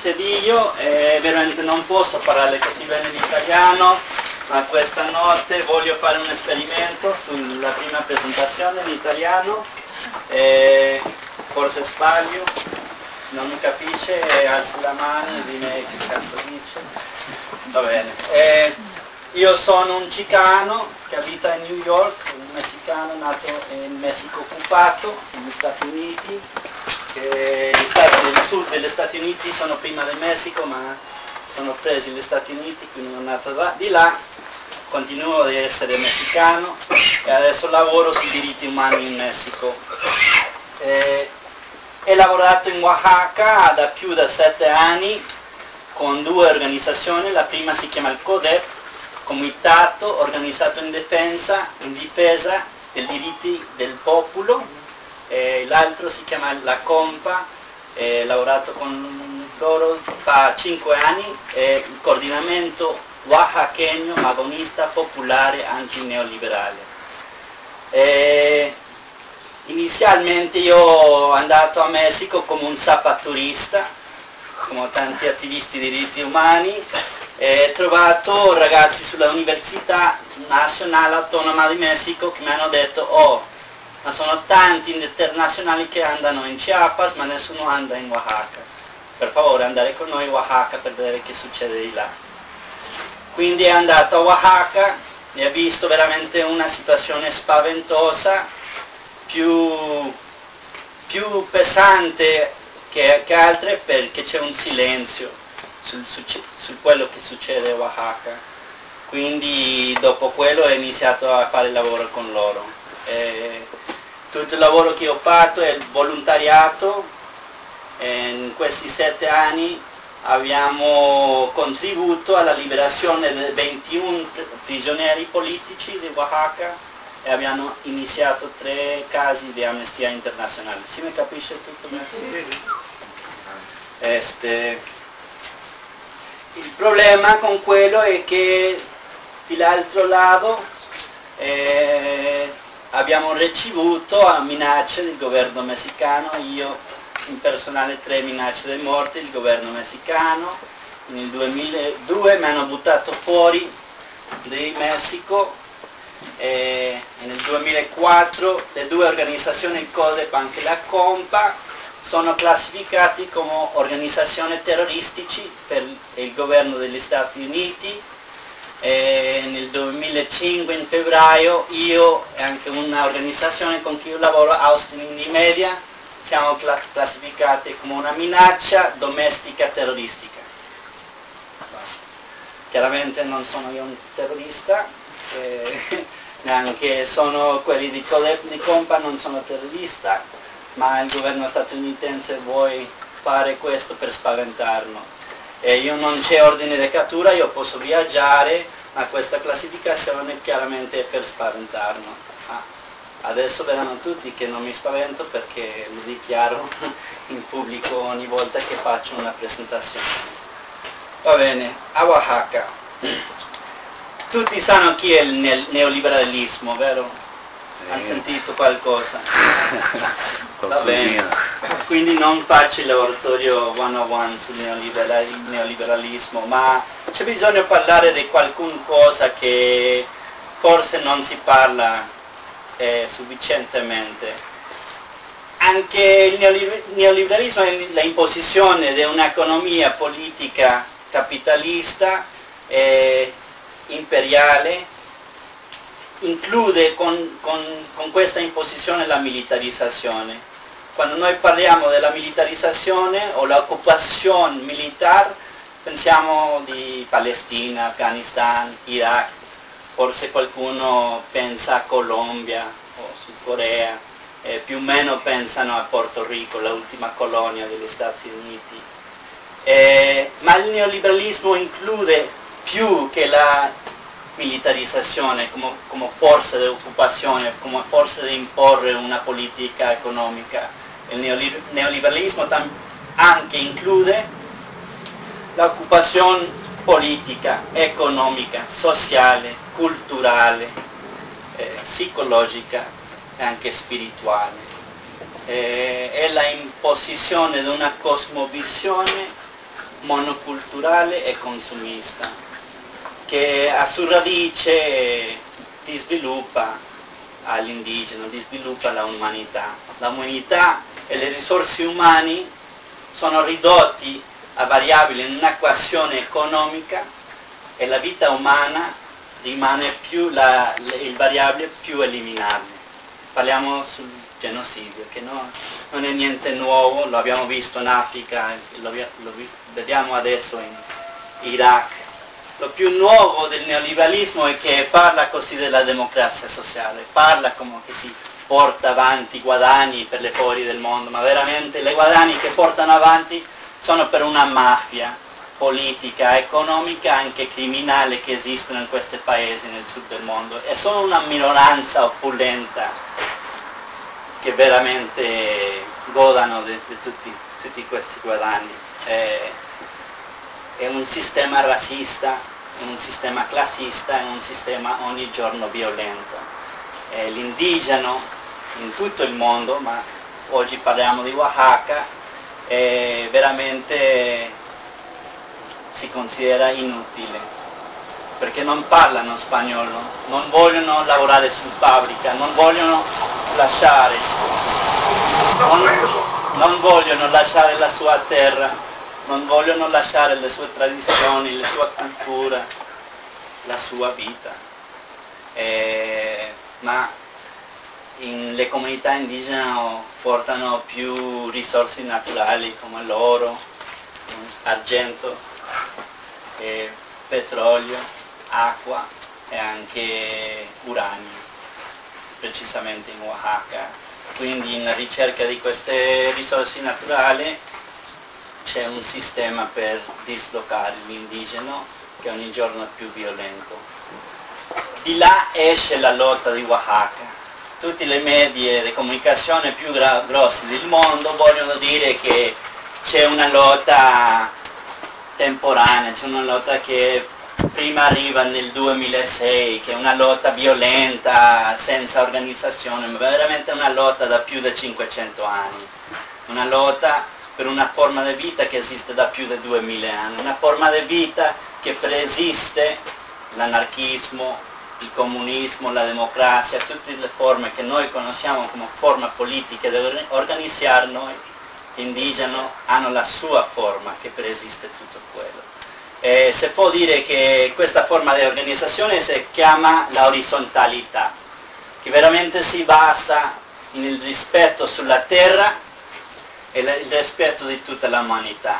sedillo e veramente non posso parlare così bene l'italiano, ma questa notte voglio fare un esperimento sulla prima presentazione in italiano. Forse sbaglio, non mi capisce, alzi la mano e dimmi che cazzo dice. Va bene. Io sono un chicano che abita a New York, un messicano nato nel Messico occupato, negli Stati Uniti. Gli stati del sud degli Stati Uniti sono prima del Messico, ma sono presi gli Stati Uniti, quindi sono nato di là. Continuo ad essere messicano e adesso lavoro sui diritti umani in Messico. Ho lavorato in Oaxaca da più di 7 anni con 2 organizzazioni. La prima si chiama il CODEP, Comitato Organizzato in Difesa dei diritti del popolo, l'altro si chiama la COMPA. Ho lavorato con loro da 5 anni, il coordinamento oaxaqueño agonista popolare antineoliberale. Inizialmente io sono andato a Messico come un zappaturista, come tanti attivisti dei diritti umani, e ho trovato ragazzi sull'Università Nazionale Autonoma di Messico che mi hanno detto: oh, ma sono tanti internazionali che andano in Chiapas ma nessuno anda in Oaxaca, per favore andare con noi in Oaxaca per vedere che succede di là. Quindi è andato a Oaxaca e ha visto veramente una situazione spaventosa, più pesante che altre, perché c'è un silenzio su quello che succede a Oaxaca. Quindi dopo quello ho iniziato a fare il lavoro con loro. Tutto il lavoro che ho fatto è il volontariato. In questi 7 anni abbiamo contribuito alla liberazione di 21 prigionieri politici di Oaxaca e abbiamo iniziato 3 casi di amnistia internazionale. Si mi capisce tutto? Il problema con quello è che dall'altro lato abbiamo ricevuto minacce del governo messicano. Io in personale 3 minacce di morte del governo messicano. Nel 2002 mi hanno buttato fuori di Messico e nel 2004 le 2 organizzazioni, il CODEP e anche la COMPA, sono classificati come organizzazioni terroristici per il governo degli Stati Uniti. Nel 2005 in febbraio io e anche un'organizzazione con cui io lavoro, Austin Indie Media, siamo classificati come una minaccia domestica terroristica. Chiaramente non sono io un terrorista, neanche sono quelli di CODEP di COMPA, non sono terrorista, ma il governo statunitense vuole fare questo per spaventarmi. Io non c'è ordine di cattura, io posso viaggiare, ma questa classificazione chiaramente è per spaventarmi. Adesso vedranno tutti che non mi spavento perché lo dichiaro in pubblico ogni volta che faccio una presentazione. Va bene, a Oaxaca. Tutti sanno chi è il neoliberalismo, vero? Hanno sentito qualcosa? Va bene. Quindi non faccio il laboratorio 101 sul neoliberalismo, ma c'è bisogno di parlare di qualcosa che forse non si parla sufficientemente. Anche il neoliberalismo è l'imposizione di un'economia politica capitalista imperiale, include con questa imposizione la militarizzazione. Quando noi parliamo della militarizzazione o l'occupazione militare, pensiamo di Palestina, Afghanistan, Iraq, forse qualcuno pensa a Colombia o Sud Corea, più o meno pensano a Porto Rico, l'ultima colonia degli Stati Uniti. Ma il neoliberalismo include più che la militarizzazione come forza di occupazione, come forza di imporre una politica economica. Il neoliberalismo anche include l'occupazione politica, economica, sociale, culturale, psicologica e anche spirituale. È la imposizione di una cosmovisione monoculturale e consumista, che a sua radice sviluppa all'indigeno, sviluppa l'umanità. L'umanità e le risorse umane sono ridotti a variabili in un'equazione economica e la vita umana rimane più il variabile più eliminabile. Parliamo sul genocidio, che non è niente nuovo, lo abbiamo visto in Africa, lo vediamo adesso in Iraq. Lo più nuovo del neoliberalismo è che parla così della democrazia sociale, parla come che si porta avanti i guadagni per le poveri del mondo, ma veramente le guadagni che portano avanti sono per una mafia politica, economica, anche criminale che esistono in questi paesi nel sud del mondo, e sono una minoranza opulenta che veramente godano di tutti questi guadagni. È un sistema razzista, è un sistema classista, è un sistema ogni giorno violento. L'indigeno in tutto il mondo, ma oggi parliamo di Oaxaca, veramente si considera inutile, perché non parlano spagnolo, non vogliono lavorare su fabbrica, non vogliono lasciare, non vogliono lasciare la sua terra, non vogliono lasciare le sue tradizioni, la sua cultura, la sua vita. Ma le comunità indigene portano più risorse naturali come l'oro, argento, petrolio, acqua e anche uranio, precisamente in Oaxaca. Quindi in ricerca di queste risorse naturali c'è un sistema per dislocare l'indigeno che ogni giorno è più violento. Di là esce la lotta di Oaxaca. Tutte le medie di comunicazione più grosse del mondo vogliono dire che c'è una lotta temporanea, c'è una lotta che prima arriva nel 2006, che è una lotta violenta, senza organizzazione, ma veramente una lotta da più di 500 anni. Una lotta per una forma di vita che esiste da più di 2000 anni, una forma di vita che preesiste l'anarchismo, il comunismo, la democrazia, tutte le forme che noi conosciamo come forma politica di organizzare noi, indigeni hanno la sua forma che preesiste tutto quello. Si può dire che questa forma di organizzazione si chiama la orizzontalità, che veramente si basa nel rispetto sulla terra e il rispetto di tutta l'umanità,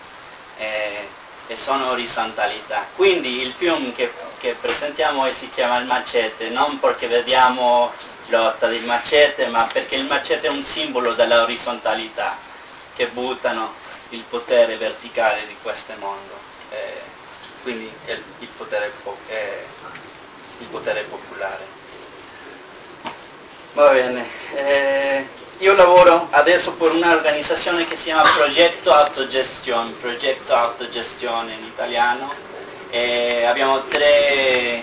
e sono orizzontalità. Quindi il film che presentiamo si chiama Il Machete, non perché vediamo lotta del machete, ma perché il machete è un simbolo della orizzontalità, che buttano il potere verticale di questo mondo, quindi il potere popolare. Va bene. Io lavoro adesso per un'organizzazione che si chiama Progetto Autogestione in italiano, e abbiamo tre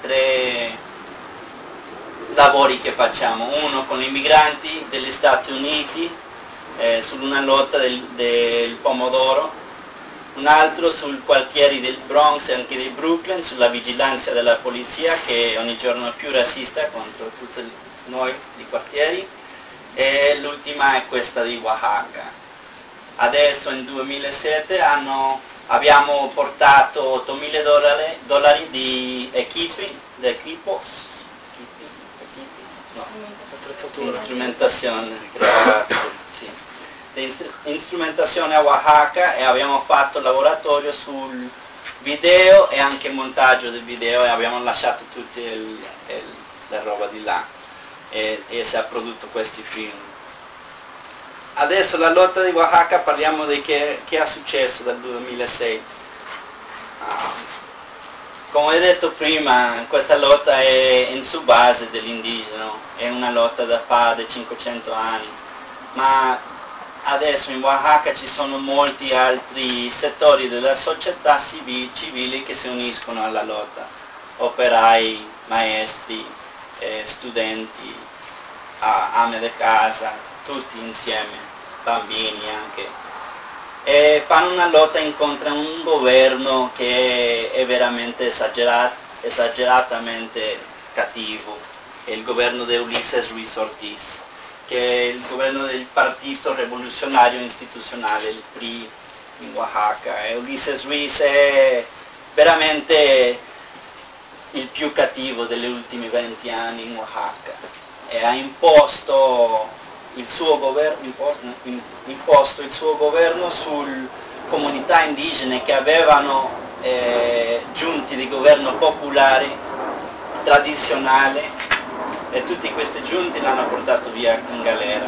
lavori che facciamo: uno con i migranti degli Stati Uniti su una lotta del pomodoro, un altro sui quartieri del Bronx e anche di Brooklyn, sulla vigilanza della polizia che ogni giorno è più razzista contro tutti noi i quartieri, e l'ultima è questa di Oaxaca. Adesso nel 2007 abbiamo portato $8.000 di strumentazione, grazie, sì, di instrumentazione a Oaxaca, e abbiamo fatto laboratorio sul video e anche montaggio del video, e abbiamo lasciato tutta la roba di là, e si è prodotto questi film. Adesso la lotta di Oaxaca, parliamo di che è successo dal 2006. Come ho detto prima, questa lotta è in su base dell'indigeno, è una lotta da più di 500 anni, ma adesso in Oaxaca ci sono molti altri settori della società civile che si uniscono alla lotta: operai, maestri, studenti, ame di casa, tutti insieme, bambini anche. e fanno una lotta, incontrano un governo che è veramente esageratamente cattivo, è il governo di Ulises Ruiz Ortiz, che è il governo del Partito Rivoluzionario Istituzionale, il PRI in Oaxaca. E Ulises Ruiz è veramente il più cattivo degli ultimi 20 anni in Oaxaca e ha imposto il suo governo sulle comunità indigene che avevano giunti di governo popolare tradizionale, e tutti questi giunti l'hanno portato via in galera.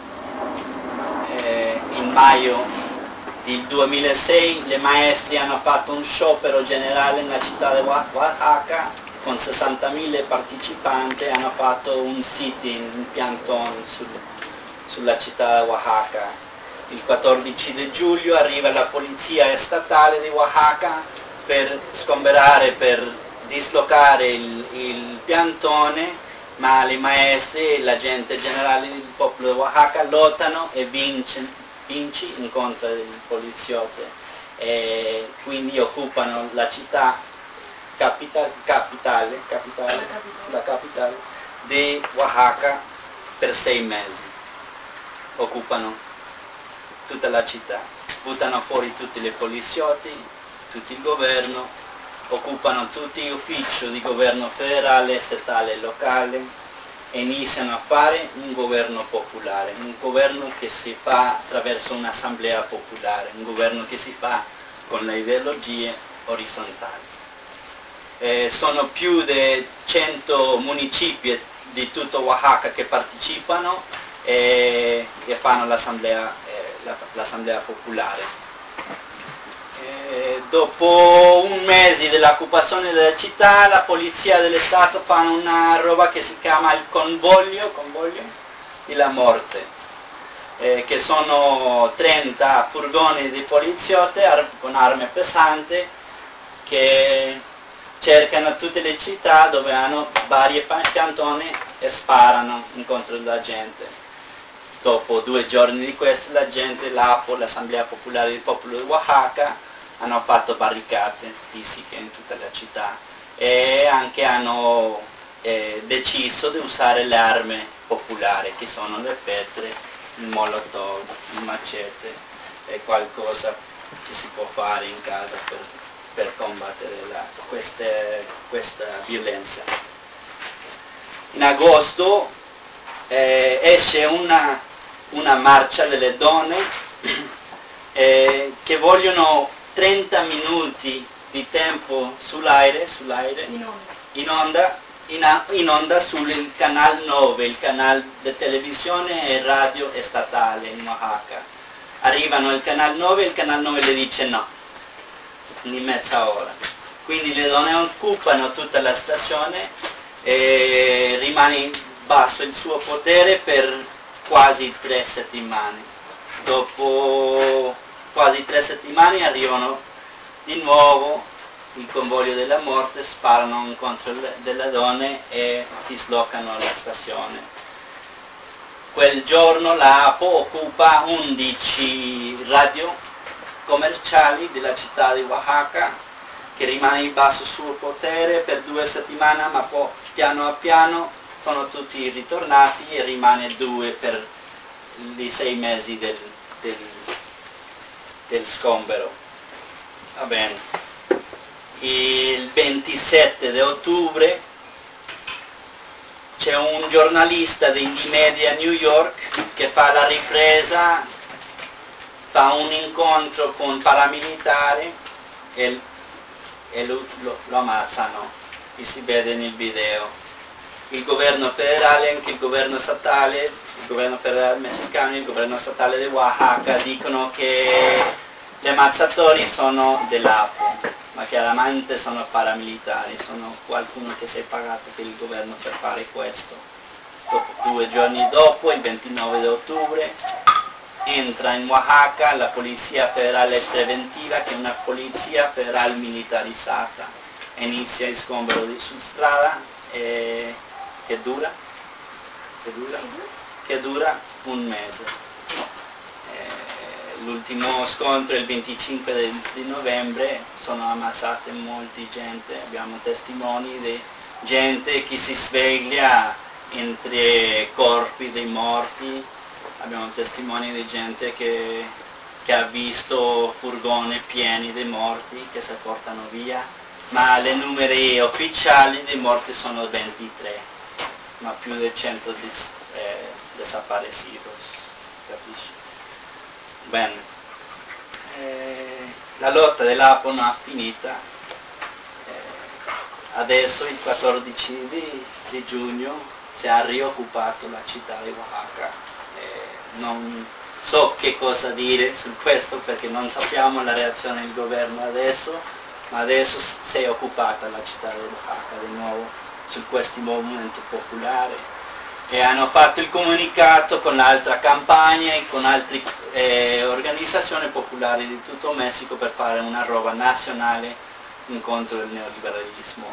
In maggio del 2006 le maestri hanno fatto un sciopero generale nella città di Oaxaca con 60.000 partecipanti, hanno fatto un sit-in, un piantone sulla città di Oaxaca. Il 14 di giugno arriva la polizia statale di Oaxaca per sgomberare, per dislocare il piantone, ma i maestri e la gente generale del popolo di Oaxaca lottano e vince in contro dei poliziotti, e quindi occupano la città la capitale di Oaxaca per 6 mesi. Occupano tutta la città, buttano fuori tutti i poliziotti, tutto il governo, occupano tutti gli uffici di governo federale, statale e locale, e iniziano a fare un governo popolare, un governo che si fa attraverso un'assemblea popolare, un governo che si fa con le ideologie orizzontali. Sono più di 100 municipi di tutto Oaxaca che partecipano e fanno l'assemblea popolare. Dopo un mese dell'occupazione della città, la polizia dello Stato fa una roba che si chiama il convoglio della morte, che sono 30 furgoni di poliziotti con armi pesanti che cercano tutte le città dove hanno varie piantoni e sparano incontro alla gente. Dopo 2 giorni di questo la gente, l'APO, l'Assemblea Popolare del Popolo di Oaxaca, hanno fatto barricate fisiche in tutta la città e anche hanno deciso di usare le armi popolari, che sono le pietre, il molotov, il macete e qualcosa che si può fare in casa per combattere questa violenza. In agosto esce una marcia delle donne che vogliono 30 minuti di tempo sull'aire, in onda sul canale 9, il canale di televisione e radio statale in Oaxaca. Arrivano al canale 9 e il canale 9 le dice no, di mezz'ora. Quindi le donne occupano tutta la stazione e rimane basso il suo potere per quasi 3 settimane. Dopo quasi 3 settimane arrivano di nuovo il convoglio della morte, sparano contro delle donne e dislocano la stazione. Quel giorno la APO occupa 11 radio commerciali della città di Oaxaca, che rimane in basso suo potere per 2 settimane, ma poi piano a piano sono tutti ritornati e rimane 2 per i 6 mesi del sgombero. Va bene. Il 27 di ottobre c'è un giornalista di Media New York che fa la ripresa, fa un incontro con paramilitari e lo ammazzano, e si vede nel video. Il governo federale, anche il governo statale, il governo federale messicano e il governo statale di Oaxaca dicono che gli ammazzatori sono dell'APO, ma chiaramente sono paramilitari, sono qualcuno che si è pagato per il governo per fare questo. 2 giorni dopo, il 29 di ottobre, entra in Oaxaca la polizia federale preventiva, che è una polizia federale militarizzata, inizia il sgombero su strada che dura un mese. l'ultimo scontro il 25 di novembre, sono ammazzate molti gente, abbiamo testimoni di gente che si sveglia entre corpi dei morti, abbiamo testimoni di gente che ha visto furgoni pieni di morti che si portano via, ma le numeri ufficiali dei morti sono 23, ma più di 100 desaparecidos, capisci? Bene, la lotta dell'Apo non è finita, adesso il 14 di giugno si è rioccupato la città di Oaxaca, non so che cosa dire su questo perché non sappiamo la reazione del governo adesso, ma adesso si è occupata la città di Oaxaca di nuovo su questo movimento popolare. E hanno fatto il comunicato con altre campagne e con altre organizzazioni popolari di tutto Messico per fare una roba nazionale contro il neoliberalismo.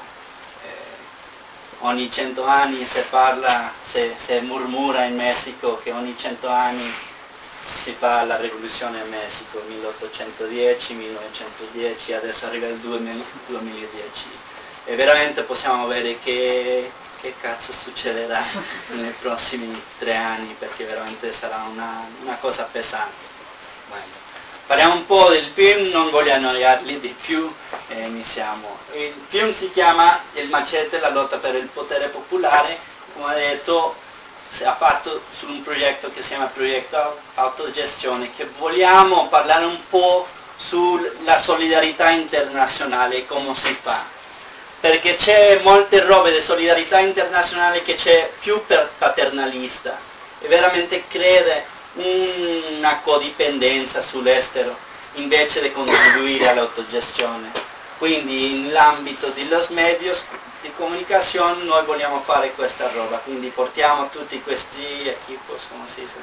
Ogni 100 anni si parla, si murmura in Messico che ogni 100 anni si fa la rivoluzione in Messico, 1810, 1910, adesso arriva il 2010. E veramente possiamo vedere che cazzo succederà nei prossimi 3 anni, perché veramente sarà una cosa pesante. Bueno, parliamo un po' del film, non voglio annoiarli di più, iniziamo. Il film si chiama Il Machete, la lotta per il potere popolare, come ho detto si è fatto su un progetto che si chiama Progetto Autogestione, che vogliamo parlare un po' sulla solidarietà internazionale, come si fa. Perché c'è molte robe di solidarietà internazionale che c'è più paternalista e veramente crede una codipendenza sull'estero invece di contribuire all'autogestione. Quindi nell'ambito dello medios di comunicazione noi vogliamo fare questa roba, quindi portiamo tutti questi equipos, come si dice?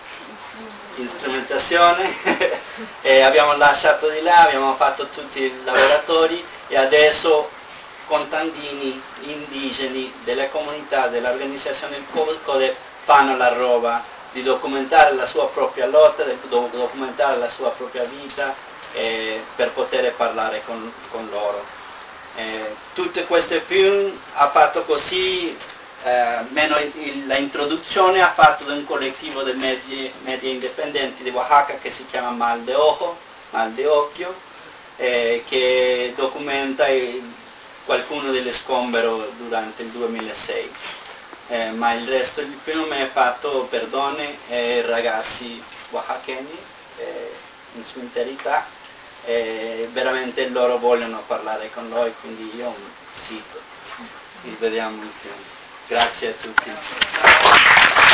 Strumentazione e abbiamo lasciato di là, abbiamo fatto tutti i laboratori e adesso contadini indigeni delle comunità, dell'organizzazione del Code fanno la roba di documentare la sua propria lotta, di documentare la sua propria vita per poter parlare con loro. Tutti questi film ha fatto così, meno la introduzione ha fatto da un collettivo di media indipendenti di Oaxaca che si chiama Mal de Occhio, che documenta qualcuno delle sgombero durante il 2006, ma il resto del film è fatto per donne e ragazzi oaxaqueni in sua interità, veramente loro vogliono parlare con noi, quindi io cito, vediamo il film. Grazie a tutti.